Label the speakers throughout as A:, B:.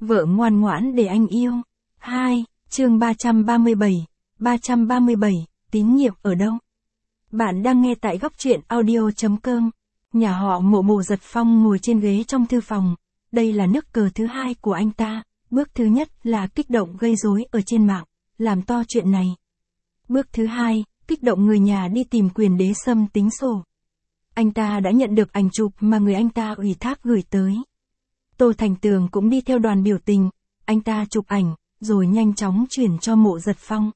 A: Vợ ngoan ngoãn để anh yêu. 2, chương 337, tín nhiệm ở đâu? Bạn đang nghe tại góc truyện audio.com. Nhà họ Mộ Giật Phong ngồi trên ghế trong thư phòng. Đây là nước cờ thứ hai của anh ta. Bước thứ nhất là kích động gây rối ở trên mạng, làm to chuyện này. Bước thứ hai, kích động người nhà đi tìm Quyền Đế Sâm tính sổ. Anh ta đã nhận được ảnh chụp mà người anh ta ủy thác gửi tới. Tô Thành Tường cũng đi theo đoàn biểu tình, anh ta chụp ảnh, rồi nhanh chóng chuyển cho Mộ Giật Phong.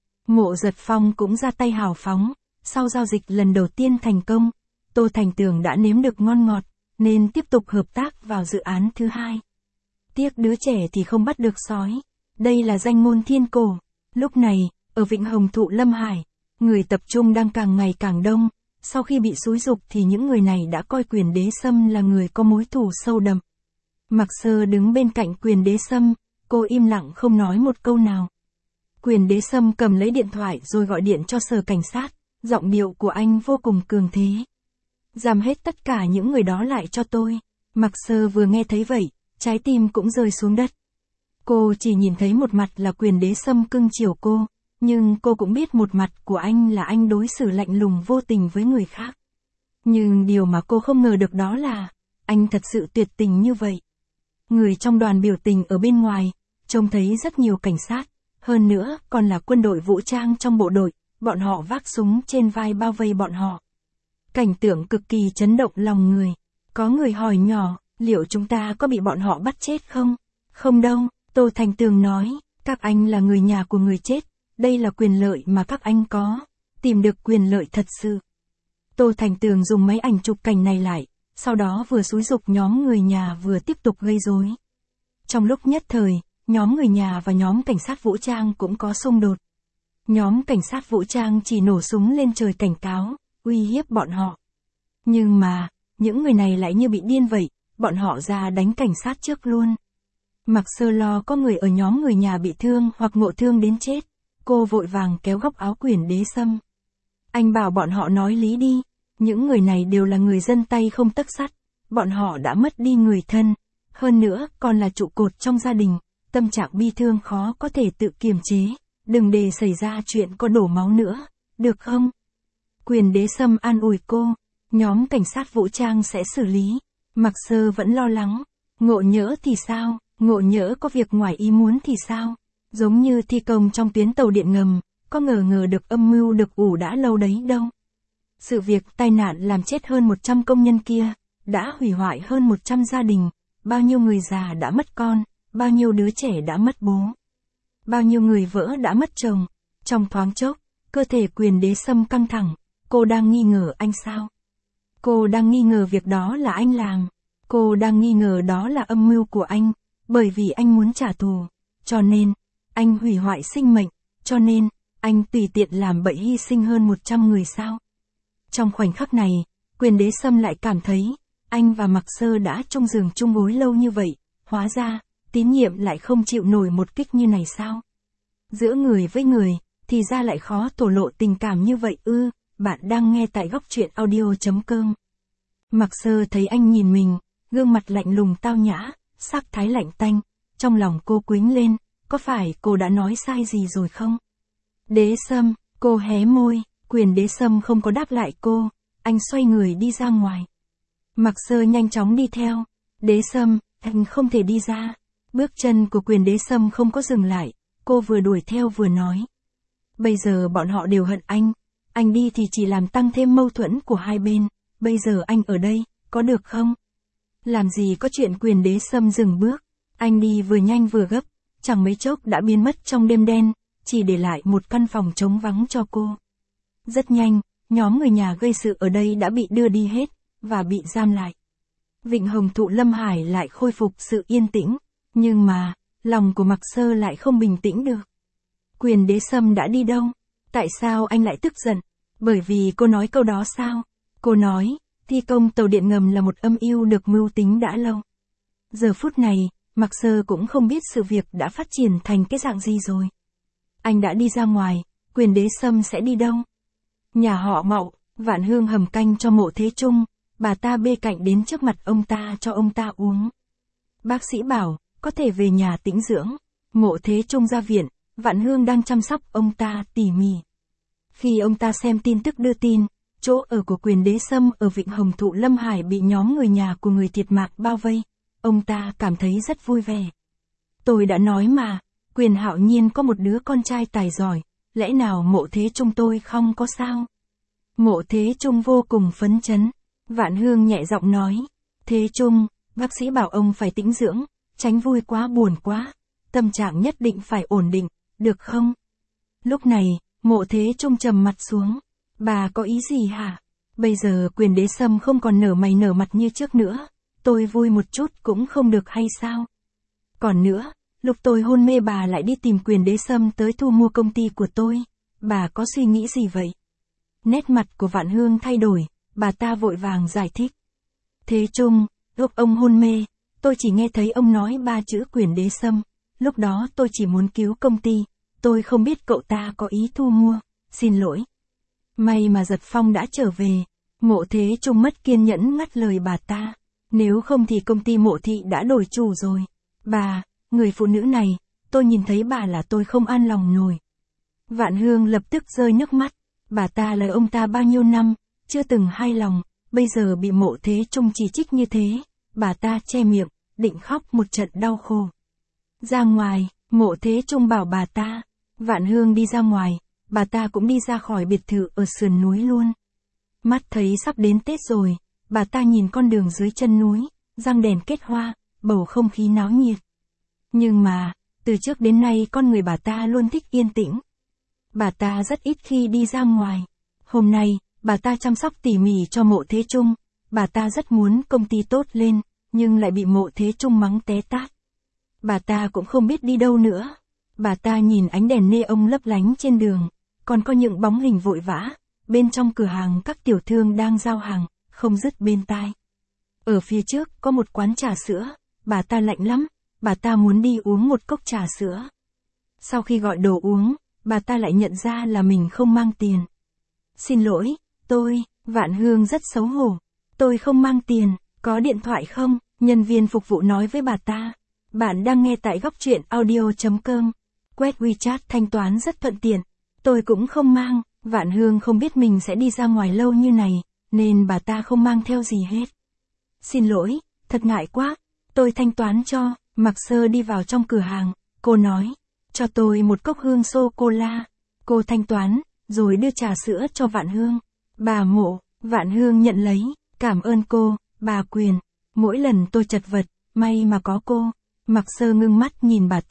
A: Mộ Giật Phong cũng ra tay hào phóng, sau giao dịch lần đầu tiên thành công, Tô Thành Tường đã nếm được ngon ngọt, nên tiếp tục hợp tác vào dự án thứ hai. Tiếc đứa trẻ thì không bắt được sói, đây là danh ngôn thiên cổ. Lúc này, ở Vịnh Hồng Thụ Lâm Hải, người tập trung đang càng ngày càng đông, sau khi bị xúi giục thì những người này đã coi Quyền Đế Sâm là người có mối thù sâu đậm. Mạc Sơ đứng bên cạnh Quyền Đế Sâm, cô im lặng không nói một câu nào. Quyền Đế Sâm cầm lấy điện thoại rồi gọi điện cho sở cảnh sát, giọng điệu của anh vô cùng cường thế. Giam hết tất cả những người đó lại cho tôi. Mạc Sơ vừa nghe thấy vậy, trái tim cũng rơi xuống đất. Cô chỉ nhìn thấy một mặt là Quyền Đế Sâm cưng chiều cô, nhưng cô cũng biết một mặt của anh là anh đối xử lạnh lùng vô tình với người khác. Nhưng điều mà cô không ngờ được đó là, anh thật sự tuyệt tình như vậy. Người trong đoàn biểu tình ở bên ngoài, trông thấy rất nhiều cảnh sát, hơn nữa còn là quân đội vũ trang trong bộ đội, bọn họ vác súng trên vai bao vây bọn họ. Cảnh tượng cực kỳ chấn động lòng người. Có người hỏi nhỏ, liệu chúng ta có bị bọn họ bắt chết không? Không đâu, Tô Thành Tường nói, các anh là người nhà của người chết, đây là quyền lợi mà các anh có, tìm được quyền lợi thật sự. Tô Thành Tường dùng máy ảnh chụp cảnh này lại, sau đó vừa xúi giục nhóm người nhà vừa tiếp tục gây rối. Trong lúc nhất thời, nhóm người nhà và nhóm cảnh sát vũ trang cũng có xung đột. Nhóm cảnh sát vũ trang chỉ nổ súng lên trời cảnh cáo, uy hiếp bọn họ. Nhưng mà, những người này lại như bị điên vậy, bọn họ ra đánh cảnh sát trước luôn. Mạc Sơ lo có người ở nhóm người nhà bị thương hoặc ngộ thương đến chết, cô vội vàng kéo góc áo Quyền Đế Sâm. Anh bảo bọn họ nói lý đi, những người này đều là người dân tay không tấc sắt, bọn họ đã mất đi người thân, hơn nữa còn là trụ cột trong gia đình, tâm trạng bi thương khó có thể tự kiềm chế, đừng để xảy ra chuyện có đổ máu nữa, được không? Quyền Đế Sâm an ủi cô, nhóm cảnh sát vũ trang sẽ xử lý. Mạc Sơ vẫn lo lắng, ngộ nhỡ thì sao, ngộ nhỡ có việc ngoài ý muốn thì sao? Giống như thi công trong tuyến tàu điện ngầm, có ngờ được âm mưu được ủ đã lâu đấy đâu. Sự việc tai nạn làm chết hơn 100 công nhân kia, đã hủy hoại hơn 100 gia đình, bao nhiêu người già đã mất con, bao nhiêu đứa trẻ đã mất bố. Bao nhiêu người vỡ đã mất chồng. Trong thoáng chốc, cơ thể Quyền Đế Sâm căng thẳng, cô đang nghi ngờ anh sao? Cô đang nghi ngờ việc đó là anh làm. Cô đang nghi ngờ đó là âm mưu của anh, bởi vì anh muốn trả thù. Cho nên, anh hủy hoại sinh mệnh, cho nên, anh tùy tiện làm bậy hy sinh hơn 100 người sao? Trong khoảnh khắc này, Quyền Đế Sâm lại cảm thấy, anh và Mạc Sơ đã chung giường chung gối lâu như vậy, hóa ra, tín nhiệm lại không chịu nổi một kích như này sao? Giữa người với người, thì ra lại khó thổ lộ tình cảm như vậy ư? Bạn đang nghe tại góc truyện audio.com. Mạc Sơ thấy anh nhìn mình, gương mặt lạnh lùng tao nhã, sắc thái lạnh tanh, trong lòng cô quĩnh lên, có phải cô đã nói sai gì rồi không? Đế Sâm, cô hé môi, Quyền Đế Sâm không có đáp lại cô, anh xoay người đi ra ngoài. Mạc Sơ nhanh chóng đi theo, Đế Sâm, anh không thể đi ra. Bước chân của Quyền Đế Sâm không có dừng lại, cô vừa đuổi theo vừa nói. Bây giờ bọn họ đều hận anh đi thì chỉ làm tăng thêm mâu thuẫn của hai bên, bây giờ anh ở đây, có được không? Làm gì có chuyện. Quyền Đế Sâm dừng bước, anh đi vừa nhanh vừa gấp, chẳng mấy chốc đã biến mất trong đêm đen, chỉ để lại một căn phòng trống vắng cho cô. Rất nhanh, nhóm người nhà gây sự ở đây đã bị đưa đi hết, và bị giam lại. Vịnh Hồng Thụ Lâm Hải lại khôi phục sự yên tĩnh, nhưng mà, lòng của Mạc Sơ lại không bình tĩnh được. Quyền Đế Sâm đã đi đâu? Tại sao anh lại tức giận? Bởi vì cô nói câu đó sao? Cô nói, thi công tàu điện ngầm là một âm mưu được mưu tính đã lâu. Giờ phút này, Mạc Sơ cũng không biết sự việc đã phát triển thành cái dạng gì rồi. Anh đã đi ra ngoài, Quyền Đế Sâm sẽ đi đâu? Nhà họ Mậu, Vạn Hương hầm canh cho Mộ Thế Trung, bà ta bê cạnh đến trước mặt ông ta cho ông ta uống. Bác sĩ bảo, có thể về nhà tĩnh dưỡng. Mộ Thế Trung ra viện, Vạn Hương đang chăm sóc ông ta tỉ mỉ. Khi ông ta xem tin tức đưa tin, chỗ ở của Quyền Đế Sâm ở Vịnh Hồng Thụ Lâm Hải bị nhóm người nhà của người thiệt mạng bao vây, ông ta cảm thấy rất vui vẻ. Tôi đã nói mà, Quyền Hạo Nhiên có một đứa con trai tài giỏi, lẽ nào Mộ Thế Trung tôi không có sao? Mộ Thế Trung vô cùng phấn chấn. Vạn Hương nhẹ giọng nói, Thế Trung, bác sĩ bảo ông phải tĩnh dưỡng, tránh vui quá buồn quá, tâm trạng nhất định phải ổn định, được không? Lúc này, Mộ Thế Trung trầm mặt xuống. Bà có ý gì hả? Bây giờ Quyền Đế Sâm không còn nở mày nở mặt như trước nữa, tôi vui một chút cũng không được hay sao? Còn nữa, lúc tôi hôn mê bà lại đi tìm Quyền Đế Sâm tới thu mua công ty của tôi, bà có suy nghĩ gì vậy? Nét mặt của Vạn Hương thay đổi, bà ta vội vàng giải thích. Thế Trung, lúc ông hôn mê, tôi chỉ nghe thấy ông nói 3 chữ Quyền Đế Sâm, lúc đó tôi chỉ muốn cứu công ty, tôi không biết cậu ta có ý thu mua, xin lỗi. May mà Giật Phong đã trở về. Mộ Thế Trung mất kiên nhẫn ngắt lời bà ta. Nếu không thì công ty Mộ Thị đã đổi chủ rồi. Bà, người phụ nữ này, tôi nhìn thấy bà là tôi không an lòng nổi. Vạn Hương lập tức rơi nước mắt. Bà ta lời ông ta bao nhiêu năm, chưa từng hài lòng, bây giờ bị Mộ Thế Trung chỉ trích như thế. Bà ta che miệng, định khóc một trận đau khổ. Ra ngoài, Mộ Thế Trung bảo bà ta. Vạn Hương đi ra ngoài. Bà ta cũng đi ra khỏi biệt thự ở sườn núi luôn. Mắt thấy sắp đến Tết rồi, bà ta nhìn con đường dưới chân núi, răng đèn kết hoa, bầu không khí náo nhiệt. Nhưng mà, từ trước đến nay con người bà ta luôn thích yên tĩnh. Bà ta rất ít khi đi ra ngoài. Hôm nay, bà ta chăm sóc tỉ mỉ cho Mộ Thế Trung. Bà ta rất muốn công ty tốt lên, nhưng lại bị Mộ Thế Trung mắng té tát. Bà ta cũng không biết đi đâu nữa. Bà ta nhìn ánh đèn neon lấp lánh trên đường. Còn có những bóng hình vội vã, bên trong cửa hàng các tiểu thương đang giao hàng, không dứt bên tai. Ở phía trước có một quán trà sữa, bà ta lạnh lắm, bà ta muốn đi uống một cốc trà sữa. Sau khi gọi đồ uống, bà ta lại nhận ra là mình không mang tiền. Xin lỗi, Vạn Hương rất xấu hổ. Tôi không mang tiền, có điện thoại không? Nhân viên phục vụ nói với bà ta. Bạn đang nghe tại góc truyện audio.com. Quét WeChat thanh toán rất thuận tiện. Tôi cũng không mang, Vạn Hương không biết mình sẽ đi ra ngoài lâu như này, nên bà ta không mang theo gì hết. Xin lỗi, thật ngại quá, tôi thanh toán cho. Mạc Sơ đi vào trong cửa hàng, cô nói, cho tôi một cốc hương sô-cô-la. Cô thanh toán, rồi đưa trà sữa cho Vạn Hương. Bà Mộ, Vạn Hương nhận lấy, cảm ơn cô, bà Quyền. Mỗi lần tôi chật vật, may mà có cô. Mạc Sơ ngưng mắt nhìn bà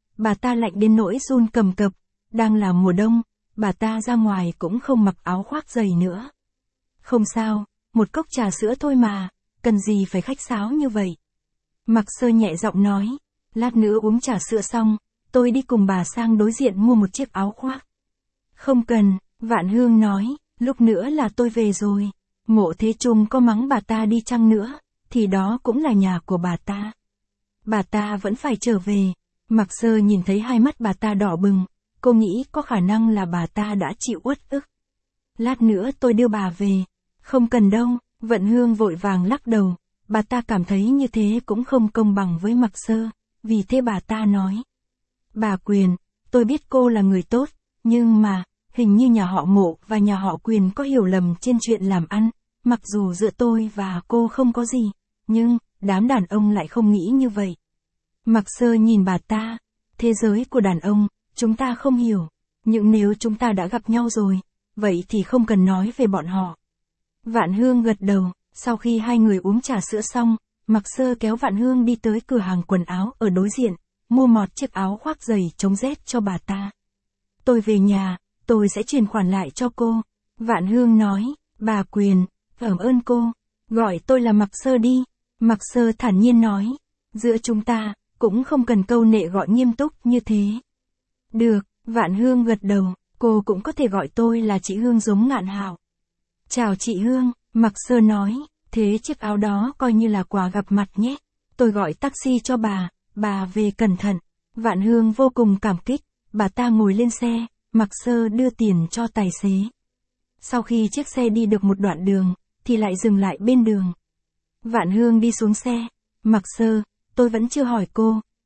A: ta lạnh đến nỗi run cầm cập. Đang là mùa đông, bà ta ra ngoài cũng không mặc áo khoác dày nữa. Không sao, một cốc trà sữa thôi mà, cần gì phải khách sáo như vậy. Mạc Sơ nhẹ giọng nói, lát nữa uống trà sữa xong, tôi đi cùng bà sang đối diện mua một chiếc áo khoác. Không cần, Vạn Hương nói, lúc nữa là tôi về rồi. Mộ Thế Trung có mắng bà ta đi chăng nữa, thì đó cũng là nhà của bà ta. Bà ta vẫn phải trở về. Mạc Sơ nhìn thấy hai mắt bà ta đỏ bừng. Cô nghĩ có khả năng là bà ta đã chịu uất ức. Lát nữa tôi đưa bà về. Không cần đâu, Vận Hương vội vàng lắc đầu. Bà ta cảm thấy như thế cũng không công bằng với Mạc Sơ. Vì thế bà ta nói. Bà Quyền, tôi biết cô là người tốt, nhưng mà, hình như nhà họ Mộ và nhà họ Quyền có hiểu lầm trên chuyện làm ăn. Mặc dù giữa tôi và cô không có gì, nhưng, đám đàn ông lại không nghĩ như vậy. Mạc Sơ nhìn bà ta. Thế giới của đàn ông, chúng ta không hiểu, nhưng nếu chúng ta đã gặp nhau rồi, vậy thì không cần nói về bọn họ. Vạn Hương gật đầu, sau khi hai người uống trà sữa xong, Mạc Sơ kéo Vạn Hương đi tới cửa hàng quần áo ở đối diện, mua một chiếc áo khoác dày chống rét cho bà ta. Tôi về nhà, tôi sẽ chuyển khoản lại cho cô. Vạn Hương nói, bà Quyền, cảm ơn cô, gọi tôi là Mạc Sơ đi. Mạc Sơ thản nhiên nói, giữa chúng ta, cũng không cần câu nệ gọi nghiêm túc như thế. Được, Vạn Hương gật đầu, cô cũng có thể gọi tôi là chị Hương giống Ngạn Hạo. Chào chị Hương, Mạc Sơ nói, thế chiếc áo đó coi như là quà gặp mặt nhé. Tôi gọi taxi cho bà về cẩn thận. Vạn Hương vô cùng cảm kích, bà ta ngồi lên xe, Mạc Sơ đưa tiền cho tài xế. Sau khi chiếc xe đi được một đoạn đường, thì lại dừng lại bên đường. Vạn Hương đi xuống xe, Mạc Sơ, tôi vẫn chưa hỏi cô,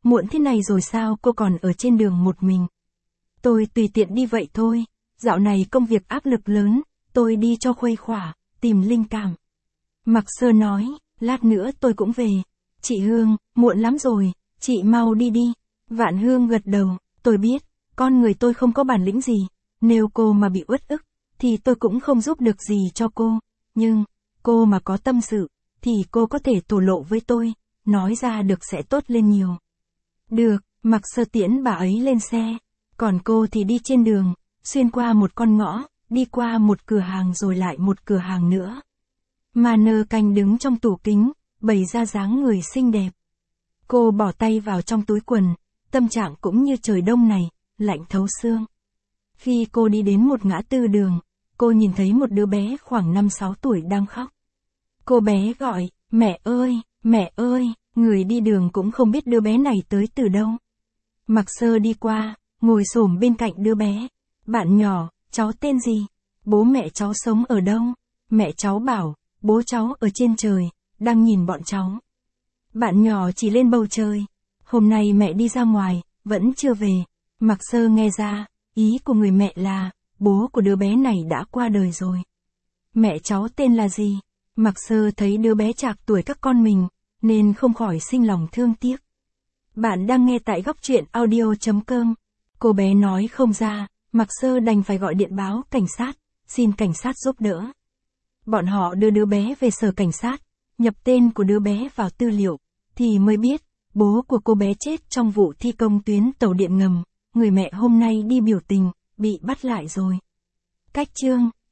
A: muộn thế này rồi sao cô còn ở trên đường một mình? Tôi tùy tiện đi vậy thôi, dạo này công việc áp lực lớn, tôi đi cho khuây khỏa, tìm linh cảm. Mạc Sơ nói, lát nữa tôi cũng về. Chị Hương, muộn lắm rồi, chị mau đi đi. Vạn Hương gật đầu, tôi biết, con người tôi không có bản lĩnh gì, nếu cô mà bị uất ức, thì tôi cũng không giúp được gì cho cô, nhưng, cô mà có tâm sự, thì cô có thể thổ lộ với tôi, nói ra được sẽ tốt lên nhiều. Được, Mạc Sơ tiễn bà ấy lên xe, còn cô thì đi trên đường, xuyên qua một con ngõ, đi qua một cửa hàng rồi lại một cửa hàng nữa. Mà Nơ Canh đứng trong tủ kính, bày ra dáng người xinh đẹp. Cô bỏ tay vào trong túi quần, tâm trạng cũng như trời đông này, lạnh thấu xương. Khi cô đi đến một ngã tư đường, cô nhìn thấy một đứa bé khoảng 5-6 tuổi đang khóc. Cô bé gọi, mẹ ơi, người đi đường cũng không biết đứa bé này tới từ đâu. Mạc Sơ đi qua, ngồi xổm bên cạnh đứa bé. Bạn nhỏ, cháu tên gì? Bố mẹ cháu sống ở đâu? Mẹ cháu bảo, bố cháu ở trên trời, đang nhìn bọn cháu. Bạn nhỏ chỉ lên bầu trời. Hôm nay mẹ đi ra ngoài, vẫn chưa về. Mạc Sơ nghe ra, ý của người mẹ là, bố của đứa bé này đã qua đời rồi. Mẹ cháu tên là gì? Mạc Sơ thấy đứa bé trạc tuổi các con mình, nên không khỏi sinh lòng thương tiếc. Bạn đang nghe tại góc truyện audio.com. Cô bé nói không ra, Mạc Sơ đành phải gọi điện báo cảnh sát, xin cảnh sát giúp đỡ. Bọn họ đưa đứa bé về sở cảnh sát, nhập tên của đứa bé vào tư liệu, thì mới biết, bố của cô bé chết trong vụ thi công tuyến tàu điện ngầm, người mẹ hôm nay đi biểu tình, bị bắt lại rồi. Cách chương